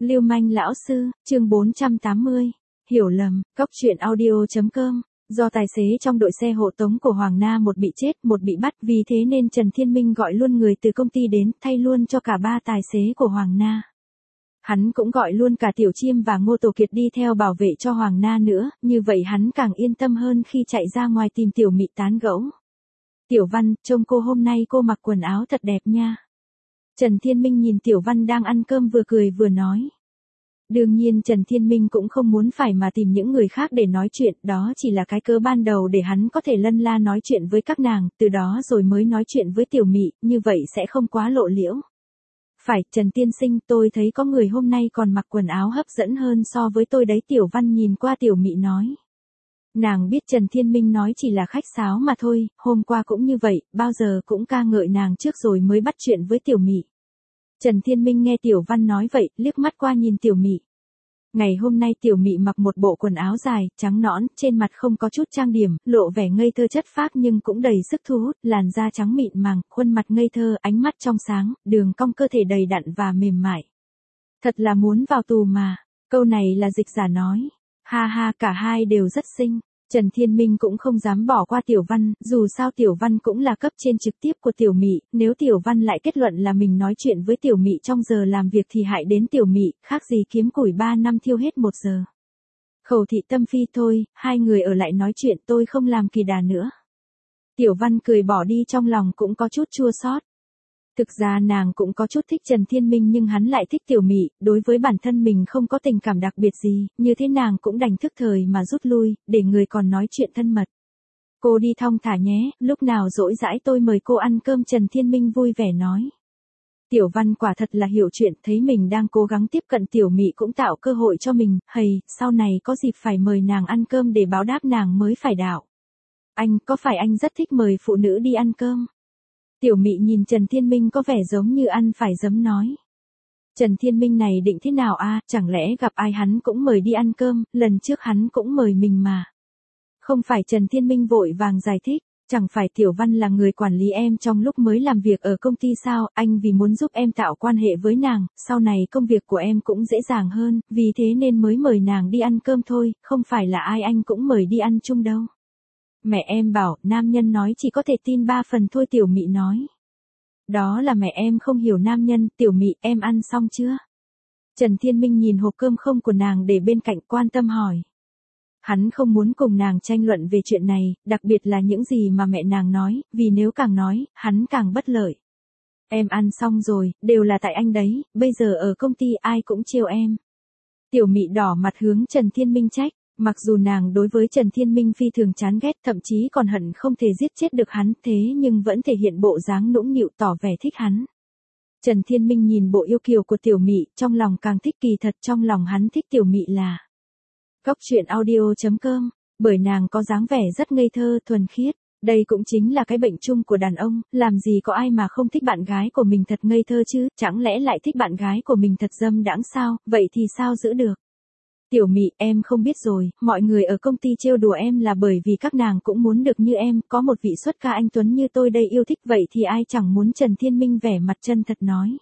Lưu manh lão sư, chương 480. Hiểu lầm, Cóc truyện audio.com. Do tài xế trong đội xe hộ tống của Hoàng Na một bị chết, một bị bắt, vì thế nên Trần Thiên Minh gọi luôn người từ công ty đến, thay luôn cho cả ba tài xế của Hoàng Na. Hắn cũng gọi luôn cả Tiểu Chiêm và Ngô Tổ Kiệt đi theo bảo vệ cho Hoàng Na nữa, như vậy hắn càng yên tâm hơn khi chạy ra ngoài tìm Tiểu Mị tán gẫu. Tiểu Văn, trông cô hôm nay cô mặc quần áo thật đẹp nha. Trần Thiên Minh nhìn Tiểu Văn đang ăn cơm vừa cười vừa nói. Đương nhiên Trần Thiên Minh cũng không muốn phải mà tìm những người khác để nói chuyện, đó chỉ là cái cớ ban đầu để hắn có thể lân la nói chuyện với các nàng, từ đó rồi mới nói chuyện với Tiểu Mị, như vậy sẽ không quá lộ liễu. Phải, Trần Tiên Sinh, tôi thấy có người hôm nay còn mặc quần áo hấp dẫn hơn so với tôi đấy. Tiểu Văn nhìn qua Tiểu Mị nói. Nàng biết Trần Thiên Minh nói chỉ là khách sáo mà thôi, hôm qua cũng như vậy, bao giờ cũng ca ngợi nàng trước rồi mới bắt chuyện với Tiểu Mị. Trần Thiên Minh nghe Tiểu Văn nói vậy, liếc mắt qua nhìn Tiểu Mị. Ngày hôm nay Tiểu Mị mặc một bộ quần áo dài, trắng nõn, trên mặt không có chút trang điểm, lộ vẻ ngây thơ chất phác nhưng cũng đầy sức thu hút, làn da trắng mịn màng, khuôn mặt ngây thơ, ánh mắt trong sáng, đường cong cơ thể đầy đặn và mềm mại. Thật là muốn vào tù mà, câu này là dịch giả nói. Ha ha, cả hai đều rất xinh. Trần Thiên Minh cũng không dám bỏ qua Tiểu Văn, dù sao Tiểu Văn cũng là cấp trên trực tiếp của Tiểu Mị, nếu Tiểu Văn lại kết luận là mình nói chuyện với Tiểu Mị trong giờ làm việc thì hại đến Tiểu Mị, khác gì kiếm củi 3 năm thiêu hết 1 giờ. Khẩu thị tâm phi thôi, hai người ở lại nói chuyện, tôi không làm kỳ đà nữa. Tiểu Văn cười bỏ đi, trong lòng cũng có chút chua xót. Thực ra nàng cũng có chút thích Trần Thiên Minh nhưng hắn lại thích Tiểu Mị, đối với bản thân mình không có tình cảm đặc biệt gì, như thế nàng cũng đành thức thời mà rút lui, để người còn nói chuyện thân mật. Cô đi thong thả nhé, lúc nào rỗi rãi tôi mời cô ăn cơm. Trần Thiên Minh vui vẻ nói. Tiểu Văn quả thật là hiểu chuyện, thấy mình đang cố gắng tiếp cận Tiểu Mị cũng tạo cơ hội cho mình, hầy, sau này có dịp phải mời nàng ăn cơm để báo đáp nàng mới phải đạo. Anh, có phải anh rất thích mời phụ nữ đi ăn cơm? Tiểu Mị nhìn Trần Thiên Minh có vẻ giống như ăn phải giấm nói. Trần Thiên Minh này định thế nào a? Chẳng lẽ gặp ai hắn cũng mời đi ăn cơm, lần trước hắn cũng mời mình mà. Không phải. Trần Thiên Minh vội vàng giải thích, chẳng phải Tiểu Văn là người quản lý em trong lúc mới làm việc ở công ty sao, anh vì muốn giúp em tạo quan hệ với nàng, sau này công việc của em cũng dễ dàng hơn, vì thế nên mới mời nàng đi ăn cơm thôi, không phải là ai anh cũng mời đi ăn chung đâu. Mẹ em bảo, nam nhân nói chỉ có thể tin 3 phần thôi. Tiểu Mị nói. Đó là mẹ em không hiểu nam nhân. Tiểu Mị, em ăn xong chưa? Trần Thiên Minh nhìn hộp cơm không của nàng để bên cạnh, quan tâm hỏi. Hắn không muốn cùng nàng tranh luận về chuyện này, đặc biệt là những gì mà mẹ nàng nói, vì nếu càng nói, hắn càng bất lợi. Em ăn xong rồi, đều là tại anh đấy, bây giờ ở công ty ai cũng trêu em. Tiểu Mị đỏ mặt hướng Trần Thiên Minh trách. Mặc dù nàng đối với Trần Thiên Minh phi thường chán ghét, thậm chí còn hận không thể giết chết được hắn, thế nhưng vẫn thể hiện bộ dáng nũng nịu tỏ vẻ thích hắn. Trần Thiên Minh nhìn bộ yêu kiều của Tiểu Mị, trong lòng càng thích, kỳ thật trong lòng hắn thích Tiểu Mị là Cóc truyện audio.com, bởi nàng có dáng vẻ rất ngây thơ, thuần khiết. Đây cũng chính là cái bệnh chung của đàn ông, làm gì có ai mà không thích bạn gái của mình thật ngây thơ chứ, chẳng lẽ lại thích bạn gái của mình thật dâm đãng sao, vậy thì sao giữ được. Tiểu Mị, em không biết rồi, mọi người ở công ty trêu đùa em là bởi vì các nàng cũng muốn được như em, có một vị xuất ca anh tuấn như tôi đây yêu thích, vậy thì ai chẳng muốn. Trần Thiên Minh vẻ mặt chân thật nói.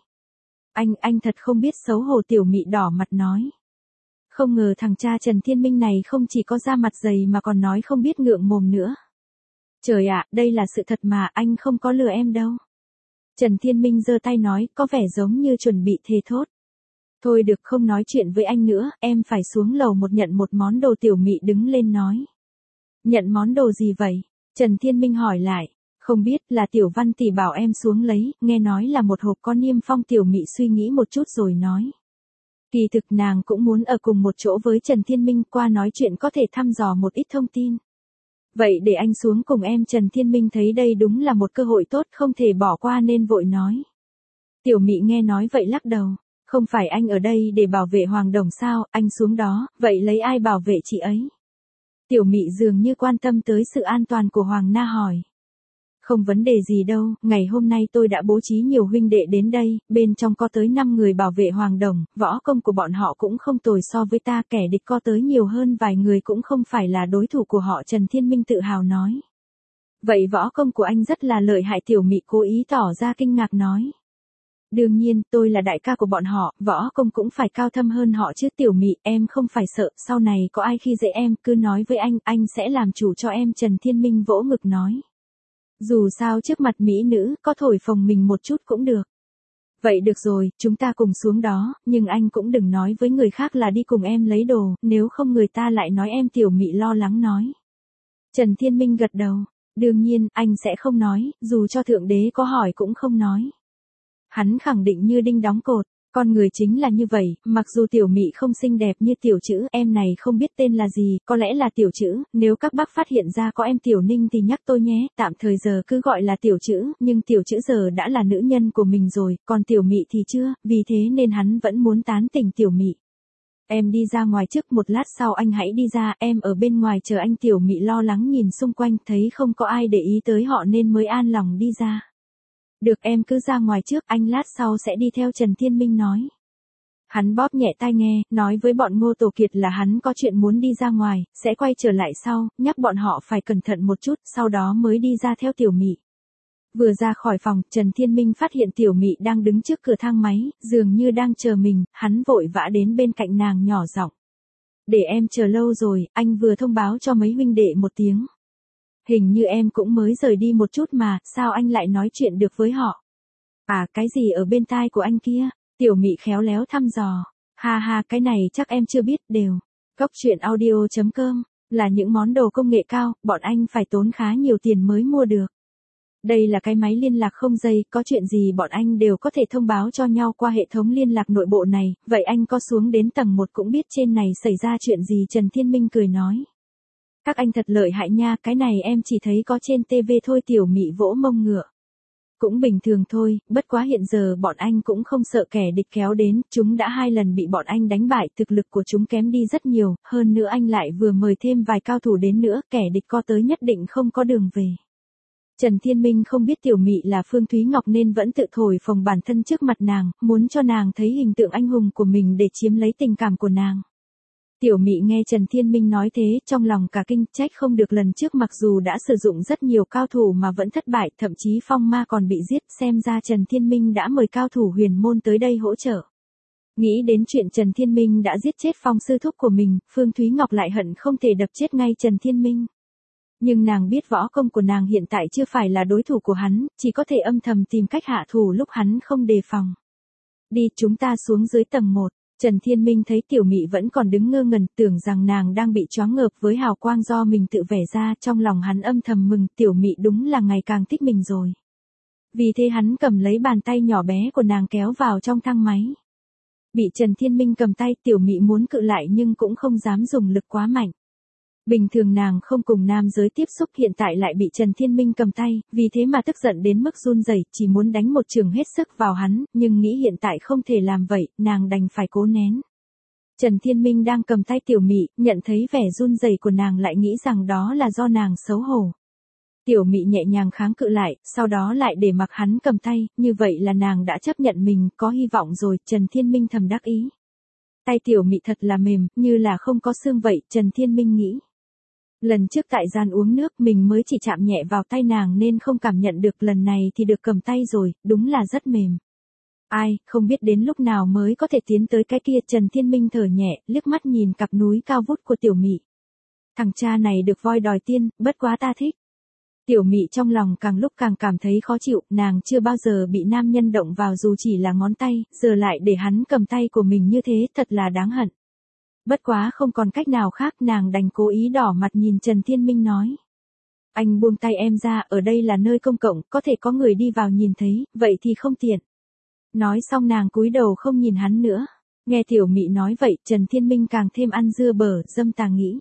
Anh thật không biết xấu hổ. Tiểu Mị đỏ mặt nói. Không ngờ thằng cha Trần Thiên Minh này không chỉ có da mặt dày mà còn nói không biết ngượng mồm nữa. Trời ạ, đây là sự thật mà, anh không có lừa em đâu. Trần Thiên Minh giơ tay nói, có vẻ giống như chuẩn bị thề thốt. Thôi được, không nói chuyện với anh nữa, em phải xuống lầu nhận một món đồ. Tiểu Mị đứng lên nói. Nhận món đồ gì vậy? Trần Thiên Minh hỏi lại. Không biết, là Tiểu Văn tỷ bảo em xuống lấy, nghe nói là một hộp có niêm phong. Tiểu Mị suy nghĩ một chút rồi nói. Kỳ thực nàng cũng muốn ở cùng một chỗ với Trần Thiên Minh, qua nói chuyện có thể thăm dò một ít thông tin. Vậy để anh xuống cùng em. Trần Thiên Minh thấy đây đúng là một cơ hội tốt không thể bỏ qua nên vội nói. Tiểu Mị nghe nói vậy lắc đầu. Không phải anh ở đây để bảo vệ Hoàng Đồng sao, anh xuống đó, vậy lấy ai bảo vệ chị ấy? Tiểu Mị dường như quan tâm tới sự an toàn của Hoàng Na hỏi. Không vấn đề gì đâu, ngày hôm nay tôi đã bố trí nhiều huynh đệ đến đây, bên trong có tới 5 người bảo vệ Hoàng Đồng, võ công của bọn họ cũng không tồi so với ta, kẻ địch có tới nhiều hơn vài người cũng không phải là đối thủ của họ. Trần Thiên Minh tự hào nói. Vậy võ công của anh rất là lợi hại. Tiểu Mị cố ý tỏ ra kinh ngạc nói. Đương nhiên, tôi là đại ca của bọn họ, võ công cũng phải cao thâm hơn họ chứ. Tiểu Mị, em không phải sợ, sau này có ai khi dễ em, cứ nói với anh sẽ làm chủ cho em. Trần Thiên Minh vỗ ngực nói. Dù sao trước mặt mỹ nữ, có thổi phồng mình một chút cũng được. Vậy được rồi, chúng ta cùng xuống đó, nhưng anh cũng đừng nói với người khác là đi cùng em lấy đồ, nếu không người ta lại nói em. Tiểu Mị lo lắng nói. Trần Thiên Minh gật đầu. Đương nhiên, anh sẽ không nói, dù cho Thượng Đế có hỏi cũng không nói. Hắn khẳng định như đinh đóng cột, con người chính là như vậy, mặc dù Tiểu Mị không xinh đẹp như Tiểu Trữ, em này không biết tên là gì, có lẽ là Tiểu Trữ, nếu các bác phát hiện ra có em Tiểu Ninh thì nhắc tôi nhé, tạm thời giờ cứ gọi là Tiểu Trữ, nhưng Tiểu Trữ giờ đã là nữ nhân của mình rồi, còn Tiểu Mị thì chưa, vì thế nên hắn vẫn muốn tán tỉnh Tiểu Mị. Em đi ra ngoài trước, một lát sau anh hãy đi ra, em ở bên ngoài chờ anh. Tiểu Mị lo lắng nhìn xung quanh, thấy không có ai để ý tới họ nên mới an lòng đi ra. Được, em cứ ra ngoài trước, anh lát sau sẽ đi theo. Trần Thiên Minh nói. Hắn bóp nhẹ tai nghe, nói với bọn Ngô Tổ Kiệt là hắn có chuyện muốn đi ra ngoài, sẽ quay trở lại sau, nhắc bọn họ phải cẩn thận một chút, sau đó mới đi ra theo Tiểu Mị. Vừa ra khỏi phòng, Trần Thiên Minh phát hiện Tiểu Mị đang đứng trước cửa thang máy, dường như đang chờ mình, hắn vội vã đến bên cạnh nàng nhỏ giọng. Để em chờ lâu rồi, anh vừa thông báo cho mấy huynh đệ một tiếng. Hình như em cũng mới rời đi một chút mà, sao anh lại nói chuyện được với họ? À, cái gì ở bên tai của anh kia? Tiểu Mị khéo léo thăm dò. Ha ha, cái này chắc em chưa biết đều. Cốc truyện audio.com, là những món đồ công nghệ cao, bọn anh phải tốn khá nhiều tiền mới mua được. Đây là cái máy liên lạc không dây, có chuyện gì bọn anh đều có thể thông báo cho nhau qua hệ thống liên lạc nội bộ này, vậy anh có xuống đến tầng 1 cũng biết trên này xảy ra chuyện gì. Trần Thiên Minh cười nói. Các anh thật lợi hại nha, cái này em chỉ thấy có trên TV thôi. Tiểu Mị vỗ mông ngựa. Cũng bình thường thôi, bất quá hiện giờ bọn anh cũng không sợ kẻ địch kéo đến, chúng đã 2 lần bị bọn anh đánh bại, thực lực của chúng kém đi rất nhiều, hơn nữa anh lại vừa mời thêm vài cao thủ đến nữa, kẻ địch có tới nhất định không có đường về. Trần Thiên Minh không biết Tiểu Mị là Phương Thúy Ngọc nên vẫn tự thổi phồng bản thân trước mặt nàng, muốn cho nàng thấy hình tượng anh hùng của mình để chiếm lấy tình cảm của nàng. Tiểu Mị nghe Trần Thiên Minh nói thế, trong lòng cả kinh, trách không được lần trước mặc dù đã sử dụng rất nhiều cao thủ mà vẫn thất bại, thậm chí Phong Ma còn bị giết, xem ra Trần Thiên Minh đã mời cao thủ huyền môn tới đây hỗ trợ. Nghĩ đến chuyện Trần Thiên Minh đã giết chết Phong sư thúc của mình, Phương Thúy Ngọc lại hận không thể đập chết ngay Trần Thiên Minh. Nhưng nàng biết võ công của nàng hiện tại chưa phải là đối thủ của hắn, chỉ có thể âm thầm tìm cách hạ thủ lúc hắn không đề phòng. Đi, chúng ta xuống dưới tầng 1. Trần Thiên Minh thấy Tiểu Mị vẫn còn đứng ngơ ngẩn, tưởng rằng nàng đang bị choáng ngợp với hào quang do mình tự vẽ ra, trong lòng hắn âm thầm mừng, Tiểu Mị đúng là ngày càng thích mình rồi. Vì thế hắn cầm lấy bàn tay nhỏ bé của nàng kéo vào trong thang máy. Bị Trần Thiên Minh cầm tay, Tiểu Mị muốn cự lại nhưng cũng không dám dùng lực quá mạnh. Bình thường nàng không cùng nam giới tiếp xúc, hiện tại lại bị Trần Thiên Minh cầm tay, vì thế mà tức giận đến mức run rẩy, chỉ muốn đánh một chưởng hết sức vào hắn, nhưng nghĩ hiện tại không thể làm vậy, nàng đành phải cố nén. Trần Thiên Minh đang cầm tay Tiểu Mị, nhận thấy vẻ run rẩy của nàng lại nghĩ rằng đó là do nàng xấu hổ. Tiểu Mị nhẹ nhàng kháng cự lại, sau đó lại để mặc hắn cầm tay, như vậy là nàng đã chấp nhận mình, có hy vọng rồi. Trần Thiên Minh thầm đắc ý. Tay Tiểu Mị thật là mềm, như là không có xương vậy, Trần Thiên Minh nghĩ. Lần trước tại gian uống nước mình mới chỉ chạm nhẹ vào tay nàng nên không cảm nhận được, lần này thì được cầm tay rồi, đúng là rất mềm. Ai, không biết đến lúc nào mới có thể tiến tới cái kia. Trần Thiên Minh thở nhẹ, liếc mắt nhìn cặp núi cao vút của Tiểu Mị. Thằng cha này được voi đòi tiên, bất quá ta thích. Tiểu Mị trong lòng càng lúc càng cảm thấy khó chịu, nàng chưa bao giờ bị nam nhân động vào dù chỉ là ngón tay, giờ lại để hắn cầm tay của mình như thế, thật là đáng hận. Bất quá không còn cách nào khác, nàng đành cố ý đỏ mặt nhìn Trần Thiên Minh nói. Anh buông tay em ra, ở đây là nơi công cộng, có thể có người đi vào nhìn thấy, vậy thì không tiện. Nói xong nàng cúi đầu không nhìn hắn nữa. Nghe Tiểu Mị nói vậy, Trần Thiên Minh càng thêm ăn dưa bở, dâm tà nghĩ.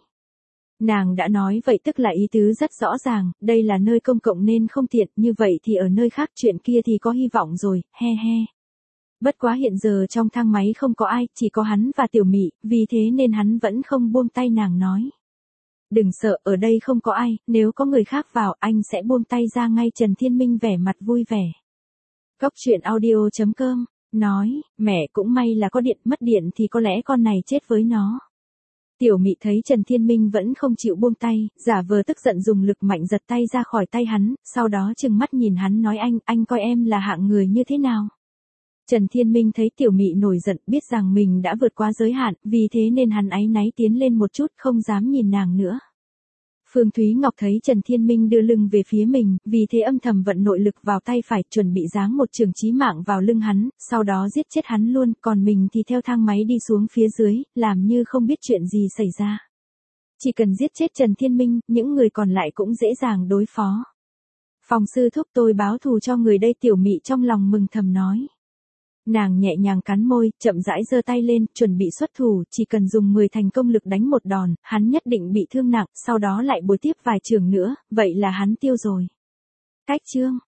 Nàng đã nói vậy tức là ý tứ rất rõ ràng, đây là nơi công cộng nên không tiện, như vậy thì ở nơi khác chuyện kia thì có hy vọng rồi, he he. Bất quá hiện giờ trong thang máy không có ai, chỉ có hắn và Tiểu Mị, vì thế nên hắn vẫn không buông tay nàng nói. Đừng sợ, ở đây không có ai, nếu có người khác vào anh sẽ buông tay ra ngay. Trần Thiên Minh vẻ mặt vui vẻ. Cốc truyện audio.com, nói, mẹ cũng may là có điện, mất điện thì có lẽ con này chết với nó. Tiểu Mị thấy Trần Thiên Minh vẫn không chịu buông tay, giả vờ tức giận dùng lực mạnh giật tay ra khỏi tay hắn, sau đó trừng mắt nhìn hắn nói anh coi em là hạng người như thế nào? Trần Thiên Minh thấy Tiểu Mị nổi giận, biết rằng mình đã vượt qua giới hạn, vì thế nên hắn áy náy tiến lên một chút, không dám nhìn nàng nữa. Phương Thúy Ngọc thấy Trần Thiên Minh đưa lưng về phía mình, vì thế âm thầm vận nội lực vào tay phải, chuẩn bị giáng một trường chí mạng vào lưng hắn, sau đó giết chết hắn luôn, còn mình thì theo thang máy đi xuống phía dưới, làm như không biết chuyện gì xảy ra. Chỉ cần giết chết Trần Thiên Minh, những người còn lại cũng dễ dàng đối phó. Phòng sư thúc, tôi báo thù cho người đây, Tiểu Mị trong lòng mừng thầm nói. Nàng nhẹ nhàng cắn môi, chậm rãi giơ tay lên, chuẩn bị xuất thủ, chỉ cần dùng 10 thành công lực đánh một đòn, hắn nhất định bị thương nặng, sau đó lại bồi tiếp vài trường nữa, vậy là hắn tiêu rồi. Cách chương